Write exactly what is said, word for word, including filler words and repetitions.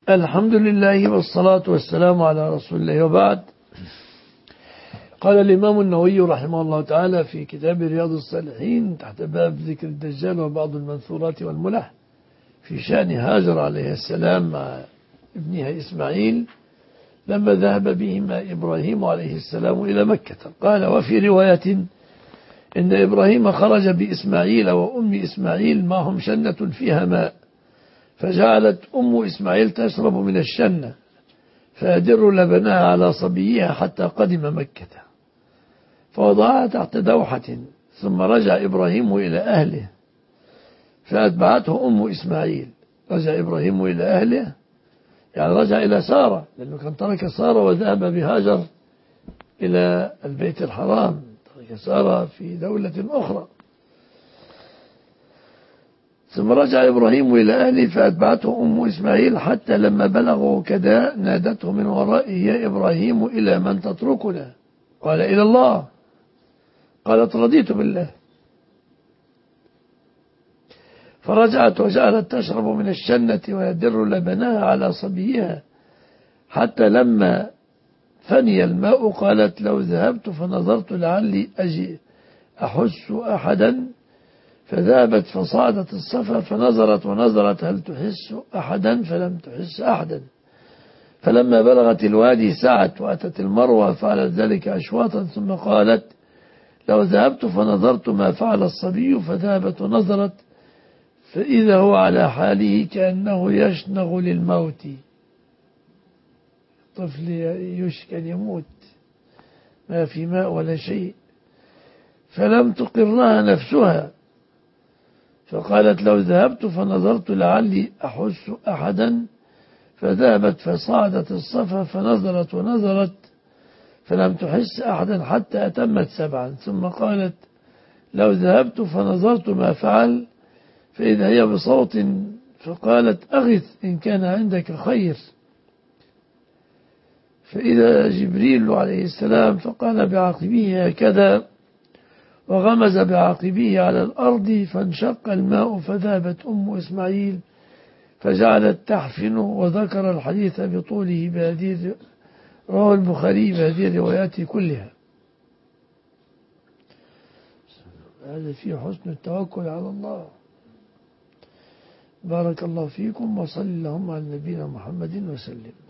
الحمد لله والصلاة والسلام على رسول الله، وبعد. قال الإمام النووي رحمه الله تعالى في كتاب رياض الصالحين تحت باب ذكر الدجال وبعض المنثورات والملح في شأن هاجر عليه السلام مع ابنها إسماعيل لما ذهب بهما إبراهيم عليه السلام إلى مكة. قال: وفي رواية إن إبراهيم خرج بإسماعيل وأم إسماعيل معهم شنة فيها ماء، فجعلت أم إسماعيل تشرب من الشنة فيدر لبنها على صبيها حتى قدم مكة، فوضعها تحت دوحة، ثم رجع إبراهيم إلى أهله فأتبعته أم إسماعيل. رجع إبراهيم إلى أهله يعني رجع إلى سارة، لأنه كان ترك سارة وذهب بهاجر إلى البيت الحرام، ترك سارة في دولة أخرى. ثم رجع إبراهيم إلى أهله فأتبعته أم إسماعيل حتى لما بلغوا كذا نادته من ورائه: يا إبراهيم إلى من تتركنا؟ قال: إلى الله. قالت: رضيت بالله. فرجعت وجعلت تشرب من الشنة ويدر لبنها على صبيها حتى لما فني الماء قالت: لو ذهبت فنظرت لعلي أجي أحس أحدا، فذهبت فصعدت الصفا فنظرت ونظرت هل تحس أحدا، فلم تحس أحدا. فلما بلغت الوادي سعت وأتت المروة فعلت ذلك أشواطا، ثم قالت: لو ذهبت فنظرت ما فعل الصبي، فذهبت ونظرت فإذا هو على حاله كأنه يشنغ للموت، طفل يشك أن يموت، ما في ماء ولا شيء. فلم تقرها نفسها فقالت: لو ذهبت فنظرت لعلي أحس أحدا، فذهبت فصعدت الصفا فنظرت ونظرت فلم تحس أحدا حتى أتمت سبعا، ثم قالت: لو ذهبت فنظرت ما فعل، فإذا هي بصوت، فقالت: أغث إن كان عندك خير. فإذا جبريل عليه السلام فقال بعقبه هكذا وغمز بعقبه على الأرض فانشق الماء، فذهبت أم إسماعيل فجعلت تحفن، وذكر الحديث بطوله بهذه، رواه البخاري بهذه الروايات كلها. هذا فيه حسن التوكل على الله. بارك الله فيكم، وصل اللهم على نبينا محمد وسلم.